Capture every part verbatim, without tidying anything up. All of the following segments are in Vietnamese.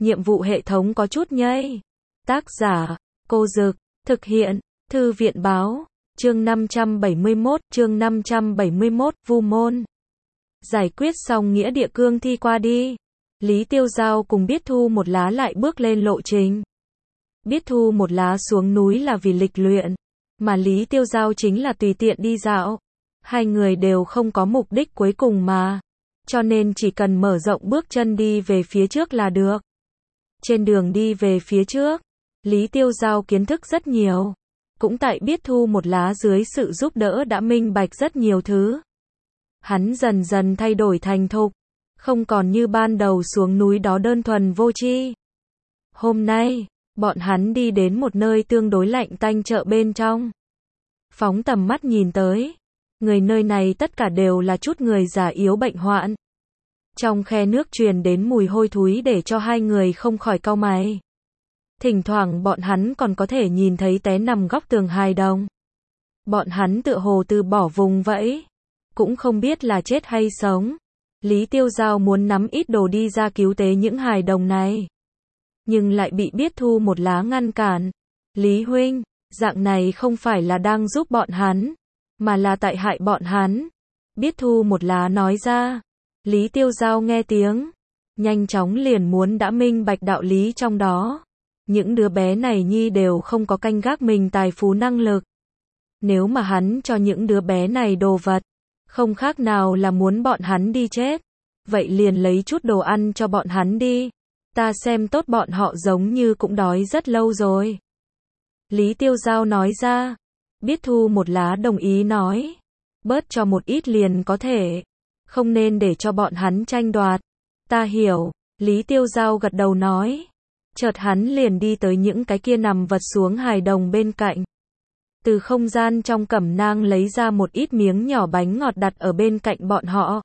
nhiệm vụ hệ thống có chút nhây. Tác giả, Cô Dực, thực hiện, Thư viện báo, chương năm trăm bảy mươi mốt, chương năm trăm bảy mươi mốt, Vu Môn. Giải quyết xong nghĩa địa cương thi qua đi. Lý Tiêu Giao cùng Biết Thu một lá lại bước lên lộ trình. Biết Thu một lá xuống núi là vì lịch luyện, mà Lý Tiêu Giao chính là tùy tiện đi dạo. Hai người đều không có mục đích cuối cùng mà, cho nên chỉ cần mở rộng bước chân đi về phía trước là được. Trên đường đi về phía trước, Lý Tiêu Giao kiến thức rất nhiều, cũng tại Biết Thu một lá dưới sự giúp đỡ đã minh bạch rất nhiều thứ. Hắn dần dần thay đổi thành thục, không còn như ban đầu xuống núi đó đơn thuần vô tri. Hôm nay, bọn hắn đi đến một nơi tương đối lạnh tanh chợ bên trong. Phóng tầm mắt nhìn tới, người nơi này tất cả đều là chút người già yếu bệnh hoạn. Trong khe nước truyền đến mùi hôi thối để cho hai người không khỏi cau mày. Thỉnh thoảng bọn hắn còn có thể nhìn thấy té nằm góc tường hài đồng. Bọn hắn tựa hồ từ bỏ vùng vẫy, cũng không biết là chết hay sống. Lý Tiêu Giao muốn nắm ít đồ đi ra cứu tế những hài đồng này, nhưng lại bị Biết Thu một lá ngăn cản. Lý huynh, dạng này không phải là đang giúp bọn hắn, mà là tại hại bọn hắn. Biết Thu một lá nói ra. Lý Tiêu Giao nghe tiếng, nhanh chóng liền muốn đã minh bạch đạo lý trong đó. Những đứa bé này nhi đều không có canh gác mình tài phú năng lực. Nếu mà hắn cho những đứa bé này đồ vật, không khác nào là muốn bọn hắn đi chết. Vậy liền lấy chút đồ ăn cho bọn hắn đi. Ta xem tốt bọn họ giống như cũng đói rất lâu rồi. Lý Tiêu Giao nói ra. Biết Thu một lá đồng ý nói. Bớt cho một ít liền có thể. Không nên để cho bọn hắn tranh đoạt. Ta hiểu. Lý Tiêu Giao gật đầu nói. Chợt hắn liền đi tới những cái kia nằm vật xuống hài đồng bên cạnh. Từ không gian trong cẩm nang lấy ra một ít miếng nhỏ bánh ngọt đặt ở bên cạnh bọn họ.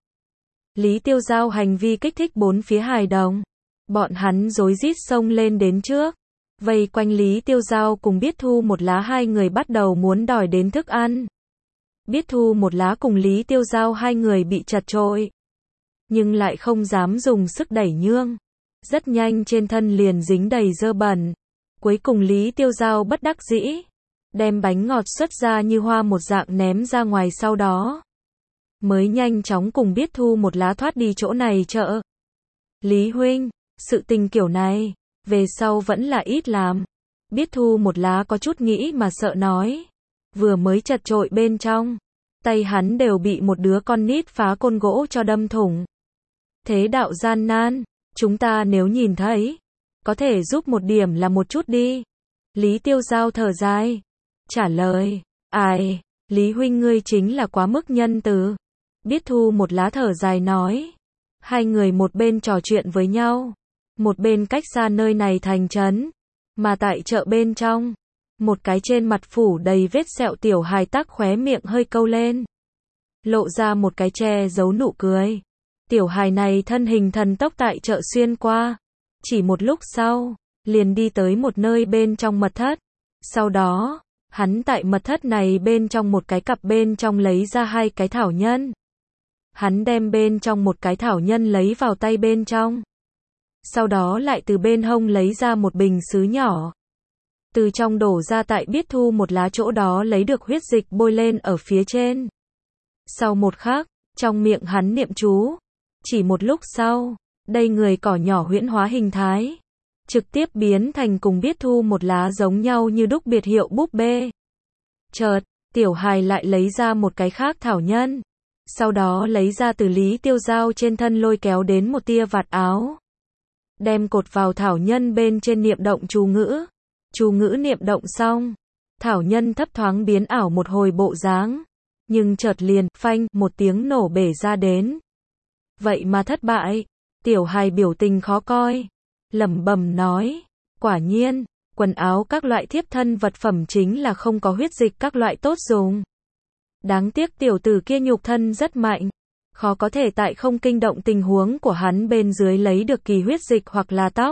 Lý Tiêu Giao hành vi kích thích bốn phía hài đồng. Bọn hắn rối rít xông lên đến trước. Vây quanh Lý Tiêu Giao cùng Biết Thu một lá hai người bắt đầu muốn đòi đến thức ăn. Biết Thu một lá cùng Lý Tiêu Giao hai người bị chật trội, nhưng lại không dám dùng sức đẩy nhương. Rất nhanh trên thân liền dính đầy dơ bẩn. Cuối cùng Lý Tiêu Giao bất đắc dĩ, đem bánh ngọt xuất ra như hoa một dạng ném ra ngoài, sau đó mới nhanh chóng cùng Biết Thu một lá thoát đi chỗ này chợ. Lý huynh, sự tình kiểu này, về sau vẫn là ít làm. Biết Thu một lá có chút nghĩ mà sợ nói. Vừa mới chật trội bên trong, tay hắn đều bị một đứa con nít phá côn gỗ cho đâm thủng. Thế đạo gian nan, chúng ta nếu nhìn thấy, có thể giúp một điểm là một chút đi. Lý Tiêu Giao thở dài, trả lời. Ai, Lý huynh ngươi chính là quá mức nhân từ. Biết Thu một lá thở dài nói. Hai người một bên trò chuyện với nhau, một bên cách xa nơi này thành trấn. Mà tại chợ bên trong, một cái trên mặt phủ đầy vết sẹo tiểu hài tắc khóe miệng hơi câu lên, lộ ra một cái che giấu nụ cười. Tiểu hài này thân hình thần tốc tại chợ xuyên qua, chỉ một lúc sau, liền đi tới một nơi bên trong mật thất. Sau đó, hắn tại mật thất này bên trong một cái cặp bên trong lấy ra hai cái thảo nhân. Hắn đem bên trong một cái thảo nhân lấy vào tay bên trong. Sau đó lại từ bên hông lấy ra một bình sứ nhỏ. Từ trong đổ ra tại Biết Thu một lá chỗ đó lấy được huyết dịch bôi lên ở phía trên. Sau một khắc, trong miệng hắn niệm chú. Chỉ một lúc sau, đây người cỏ nhỏ huyễn hóa hình thái, trực tiếp biến thành cùng Biết Thu một lá giống nhau như đúc biệt hiệu búp bê. Chợt, tiểu hài lại lấy ra một cái khác thảo nhân. Sau đó lấy ra từ Lý Tiêu Giao trên thân lôi kéo đến một tia vạt áo. Đem cột vào thảo nhân bên trên niệm động chú ngữ. Chú ngữ niệm động xong, thảo nhân thấp thoáng biến ảo một hồi bộ dáng, nhưng chợt liền, phanh, một tiếng nổ bể ra đến. Vậy mà thất bại. Tiểu hài biểu tình khó coi, lẩm bẩm nói, quả nhiên, quần áo các loại thiếp thân vật phẩm chính là không có huyết dịch các loại tốt dùng. Đáng tiếc tiểu tử kia nhục thân rất mạnh, khó có thể tại không kinh động tình huống của hắn bên dưới lấy được kỳ huyết dịch hoặc là tóc.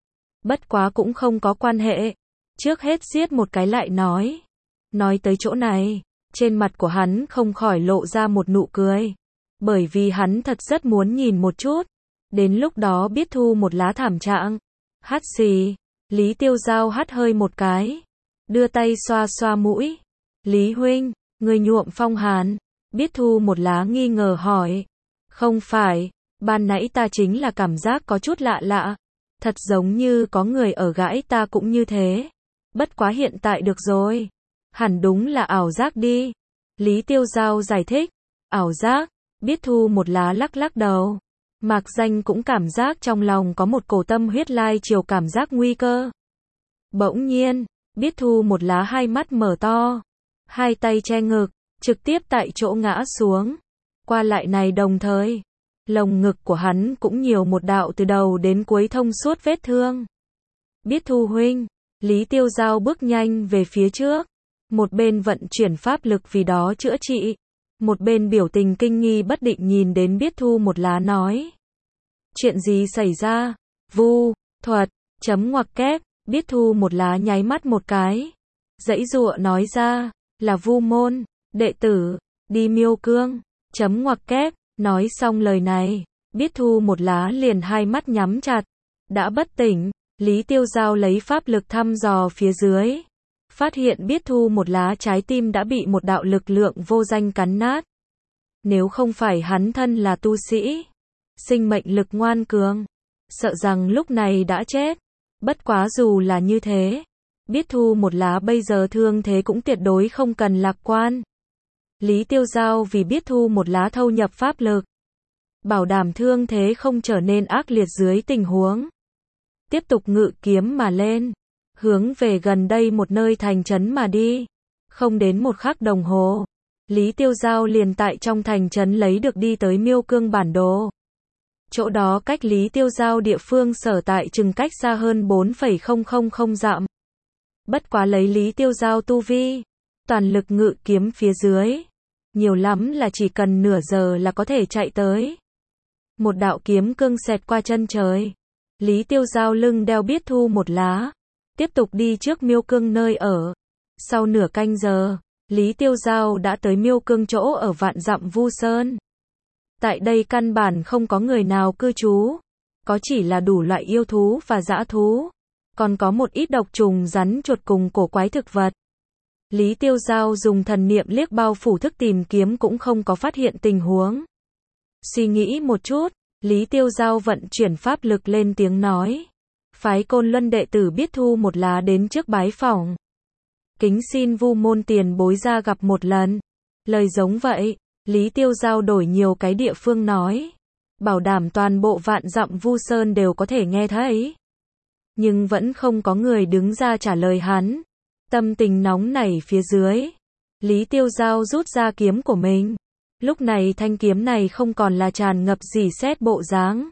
Bất quá cũng không có quan hệ, trước hết giết một cái lại nói. Nói tới chỗ này, trên mặt của hắn không khỏi lộ ra một nụ cười, bởi vì hắn thật rất muốn nhìn một chút, đến lúc đó Biết Thu một lá thảm trạng, Hắt xì. Lý Tiêu Giao hắt hơi một cái. Đưa tay xoa xoa mũi. Lý huynh, người nhuộm phong hàn. Biết Thu một lá nghi ngờ hỏi. Không phải, ban nãy ta chính là cảm giác có chút lạ lạ. Thật giống như có người ở gãi ta cũng như thế. Bất quá hiện tại được rồi. Hẳn đúng là ảo giác đi. Lý Tiêu Giao giải thích. Ảo giác. Biết Thu một lá lắc lắc đầu. Mạc Danh cũng cảm giác trong lòng có một cổ tâm huyết lai chiều cảm giác nguy cơ. Bỗng nhiên, Biết Thu một lá hai mắt mở to. Hai tay che ngực, trực tiếp tại chỗ ngã xuống. Qua lại này đồng thời, lồng ngực của hắn cũng nhiều một đạo từ đầu đến cuối thông suốt vết thương. Biết Thu huynh, Lý Tiêu Giao bước nhanh về phía trước. Một bên vận chuyển pháp lực vì đó chữa trị. Một bên biểu tình kinh nghi bất định nhìn đến Biết Thu một lá nói. Chuyện gì xảy ra? Vu, thuật, chấm ngoặc kép, Biết Thu một lá nháy mắt một cái. Dãy dụa nói ra, là Vu môn, đệ tử, đi Miêu Cương, chấm ngoặc kép, nói xong lời này, Biết Thu một lá liền hai mắt nhắm chặt, đã bất tỉnh, Lý Tiêu Giao lấy pháp lực thăm dò phía dưới. Phát hiện Biết Thu một lá trái tim đã bị một đạo lực lượng vô danh cắn nát. Nếu không phải hắn thân là tu sĩ, sinh mệnh lực ngoan cường, sợ rằng lúc này đã chết. Bất quá dù là như thế, Biết Thu một lá bây giờ thương thế cũng tuyệt đối không cần lạc quan. Lý Tiêu Giao vì Biết Thu một lá thâu nhập pháp lực, bảo đảm thương thế không trở nên ác liệt dưới tình huống. Tiếp tục ngự kiếm mà lên, hướng về gần đây một nơi thành trấn mà đi. Không đến một khắc đồng hồ, Lý Tiêu Giao liền tại trong thành trấn lấy được đi tới Miêu Cương bản đồ. Chỗ đó cách Lý Tiêu Giao địa phương sở tại chừng cách xa hơn bốn phẩy không không không dặm. Bất quá lấy Lý Tiêu Giao tu vi, toàn lực ngự kiếm phía dưới, nhiều lắm là chỉ cần nửa giờ là có thể chạy tới. Một đạo kiếm cương xẹt qua chân trời. Lý Tiêu Giao lưng đeo Biết Thu một lá, tiếp tục đi trước Miêu Cương nơi ở. Sau nửa canh giờ, Lý Tiêu Giao đã tới Miêu Cương chỗ ở vạn dặm Vu Sơn. Tại đây căn bản không có người nào cư trú, có chỉ là đủ loại yêu thú và dã thú, còn có một ít độc trùng rắn chuột cùng cổ quái thực vật. Lý Tiêu Giao dùng thần niệm liếc bao phủ thức tìm kiếm cũng không có phát hiện tình huống. Suy nghĩ một chút, Lý Tiêu Giao vận chuyển pháp lực lên tiếng nói. Phái Côn Luân đệ tử Biết Thu một lá đến trước bái phỏng. Kính xin Vu môn tiền bối ra gặp một lần. Lời giống vậy, Lý Tiêu Giao đổi nhiều cái địa phương nói. Bảo đảm toàn bộ vạn dặm Vu Sơn đều có thể nghe thấy. Nhưng vẫn không có người đứng ra trả lời hắn. Tâm tình nóng nảy phía dưới, Lý Tiêu Giao rút ra kiếm của mình. Lúc này thanh kiếm này không còn là tràn ngập rỉ sét bộ dáng,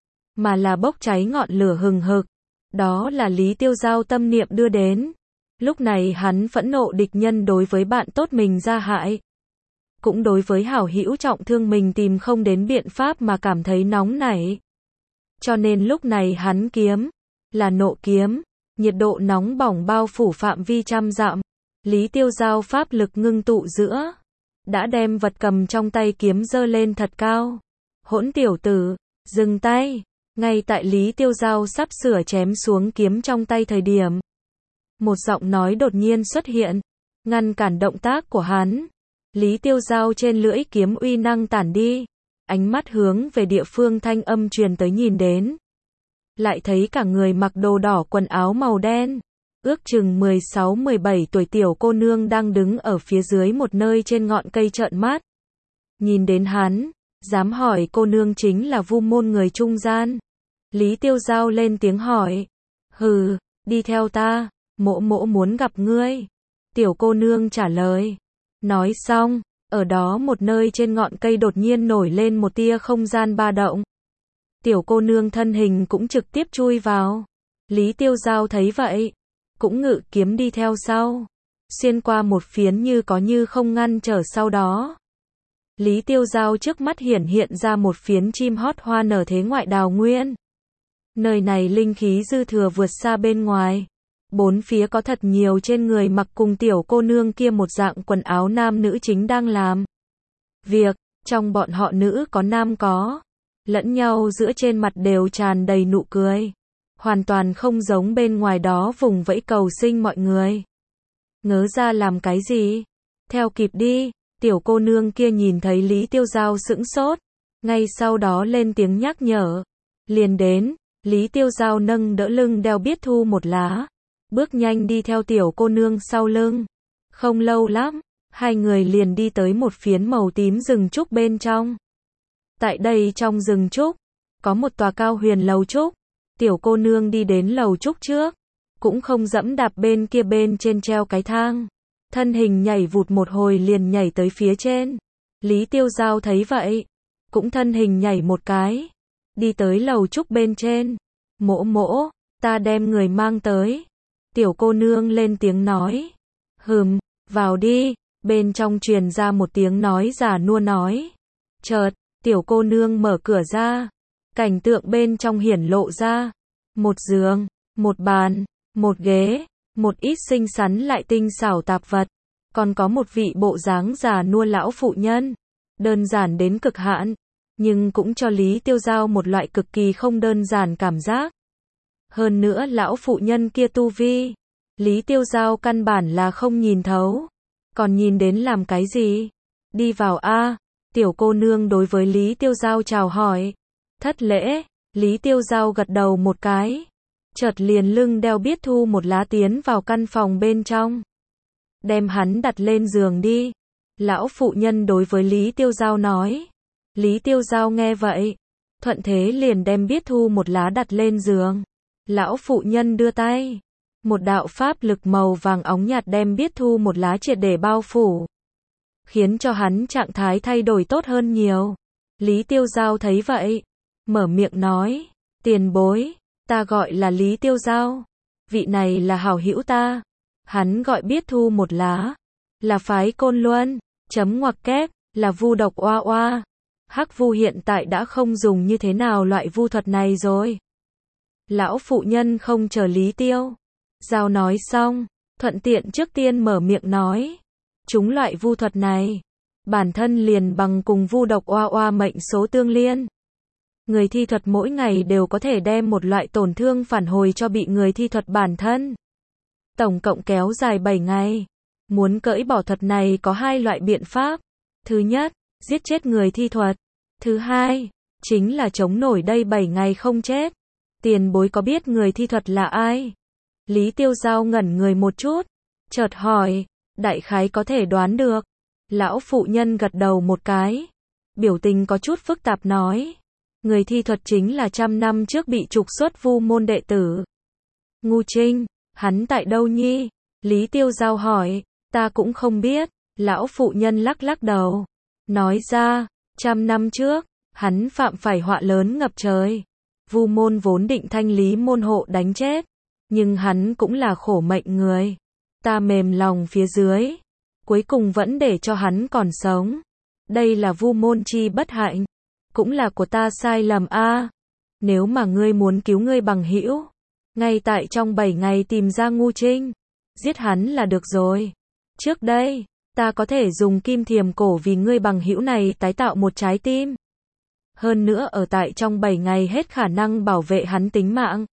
mà là bốc cháy ngọn lửa hừng hực. Đó là Lý Tiêu Giao tâm niệm đưa đến. Lúc này hắn phẫn nộ địch nhân đối với bạn tốt mình ra hại, cũng đối với hảo hữu trọng thương mình tìm không đến biện pháp mà cảm thấy nóng nảy. Cho nên lúc này hắn kiếm là nộ kiếm, nhiệt độ nóng bỏng bao phủ phạm vi trăm dặm. Lý Tiêu Giao pháp lực ngưng tụ giữa, đã đem vật cầm trong tay kiếm giơ lên thật cao. Hỗn tiểu tử, dừng tay. Ngay tại Lý Tiêu Giao sắp sửa chém xuống kiếm trong tay thời điểm, một giọng nói đột nhiên xuất hiện, ngăn cản động tác của hắn. Lý Tiêu Giao trên lưỡi kiếm uy năng tản đi, ánh mắt hướng về địa phương thanh âm truyền tới nhìn đến. Lại thấy cả người mặc đồ đỏ quần áo màu đen, ước chừng mười sáu mười bảy tuổi tiểu cô nương đang đứng ở phía dưới một nơi trên ngọn cây trợn mắt. Nhìn đến hắn, dám hỏi cô nương chính là Vu môn người trung gian. Lý Tiêu Giao lên tiếng hỏi. Hừ, đi theo ta, mỗ mỗ muốn gặp ngươi. Tiểu cô nương trả lời. Nói xong, ở đó một nơi trên ngọn cây đột nhiên nổi lên một tia không gian ba động. Tiểu cô nương thân hình cũng trực tiếp chui vào. Lý Tiêu Giao thấy vậy, cũng ngự kiếm đi theo sau, xuyên qua một phiến như có như không ngăn trở sau đó. Lý Tiêu Giao trước mắt hiển hiện ra một phiến chim hót hoa nở thế ngoại đào nguyên. Nơi này linh khí dư thừa vượt xa bên ngoài. Bốn phía có thật nhiều trên người mặc cùng tiểu cô nương kia một dạng quần áo nam nữ chính đang làm việc, trong bọn họ nữ có nam có, lẫn nhau giữa trên mặt đều tràn đầy nụ cười. hoàn toàn không giống bên ngoài đó vùng vẫy cầu sinh mọi người. Ngớ ra làm cái gì? Theo kịp đi, tiểu cô nương kia nhìn thấy Lý Tiêu Giao sững sốt, ngay sau đó lên tiếng nhắc nhở. Liền đến, Lý Tiêu Giao nâng đỡ lưng đeo Biết Thu một lá, bước nhanh đi theo tiểu cô nương sau lưng. Không lâu lắm, hai người liền đi tới một phiến màu tím rừng trúc bên trong. Tại đây trong rừng trúc, có một tòa cao huyền lầu trúc. Tiểu cô nương đi đến lầu trúc trước, cũng không dẫm đạp bên kia bên trên treo cái thang. Thân hình nhảy vụt một hồi liền nhảy tới phía trên. Lý Tiêu Giao thấy vậy, cũng thân hình nhảy một cái, đi tới lầu trúc bên trên. Mỗ mỗ, ta đem người mang tới. Tiểu cô nương lên tiếng nói. Hừm, vào đi, bên trong truyền ra một tiếng nói già nua nói. Chợt, tiểu cô nương mở cửa ra, cảnh tượng bên trong hiển lộ ra. Một giường, một bàn, một ghế, một ít xinh xắn lại tinh xảo tạp vật, còn có một vị bộ dáng già nua lão phụ nhân. Đơn giản đến cực hạn, nhưng cũng cho Lý Tiêu Giao một loại cực kỳ không đơn giản cảm giác. Hơn nữa lão phụ nhân kia tu vi, Lý Tiêu Giao căn bản là không nhìn thấu. Còn nhìn đến làm cái gì? Đi vào a. Tiểu cô nương đối với Lý Tiêu Giao chào hỏi. Thất lễ, Lý Tiêu Giao gật đầu một cái. Chợt liền lưng đeo Biết Thu một lá tiến vào căn phòng bên trong. Đem hắn đặt lên giường đi. Lão phụ nhân đối với Lý Tiêu Giao nói. Lý Tiêu Giao nghe vậy, thuận thế liền đem Biết Thu một lá đặt lên giường. Lão phụ nhân đưa tay, một đạo pháp lực màu vàng óng nhạt đem Biết Thu một lá triệt để bao phủ, khiến cho hắn trạng thái thay đổi tốt hơn nhiều. Lý Tiêu Giao thấy vậy, mở miệng nói, tiền bối, ta gọi là Lý Tiêu Giao, vị này là hảo hữu ta. Hắn gọi Biết Thu một lá, là phái Côn Luân, chấm ngoặc kép, là vu độc oa oa. Hắc vu hiện tại đã không dùng như thế nào loại vu thuật này rồi. Lão phụ nhân không chờ Lý Tiêu Giao nói xong, thuận tiện trước tiên mở miệng nói. Chúng loại vu thuật này, bản thân liền bằng cùng vu độc oa oa mệnh số tương liên. Người thi thuật mỗi ngày đều có thể đem một loại tổn thương phản hồi cho bị người thi thuật bản thân. Tổng cộng kéo dài bảy ngày. Muốn cởi bỏ thuật này có hai loại biện pháp. Thứ nhất, giết chết người thi thuật. Thứ hai, chính là chống nổi đây bảy ngày không chết. Tiền bối có biết người thi thuật là ai? Lý Tiêu Giao ngẩn người một chút, chợt hỏi, đại khái có thể đoán được. Lão phụ nhân gật đầu một cái, biểu tình có chút phức tạp nói. Người thi thuật chính là trăm năm trước bị trục xuất vu môn đệ tử. Ngu Trinh, hắn tại đâu nhi? Lý Tiêu Giao hỏi, ta cũng không biết. Lão phụ nhân lắc lắc đầu, nói ra, trăm năm trước, hắn phạm phải họa lớn ngập trời. Vu môn vốn định thanh lý môn hộ đánh chết, nhưng hắn cũng là khổ mệnh người. Ta mềm lòng phía dưới, cuối cùng vẫn để cho hắn còn sống. Đây là vu môn chi bất hạnh, cũng là của ta sai lầm a. À, nếu mà ngươi muốn cứu ngươi bằng hữu, ngay tại trong bảy ngày tìm ra Ngu Trinh, giết hắn là được rồi. Trước đây, ta có thể dùng kim thiềm cổ vì ngươi bằng hữu này tái tạo một trái tim. Hơn nữa ở tại trong bảy ngày hết khả năng bảo vệ hắn tính mạng.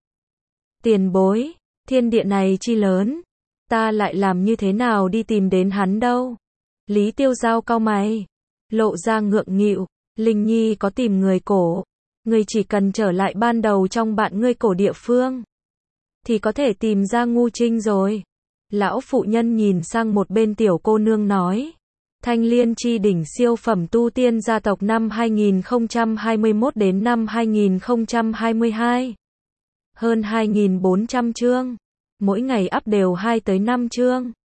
Tiền bối, thiên địa này chi lớn, ta lại làm như thế nào đi tìm đến hắn đâu? Lý Tiêu Giao cau mày, lộ ra ngượng nghịu. Linh Nhi có tìm người cổ, ngươi chỉ cần trở lại ban đầu trong bạn ngươi cổ địa phương, thì có thể tìm ra Ngu Trinh rồi. Lão phụ nhân nhìn sang một bên tiểu cô nương nói. Thanh Liên chi đỉnh siêu phẩm tu tiên gia tộc năm hai nghìn không trăm hai mươi mốt đến năm hai nghìn không trăm hai mươi hai. Hơn hai nghìn bốn trăm chương. Mỗi ngày up đều hai tới năm chương.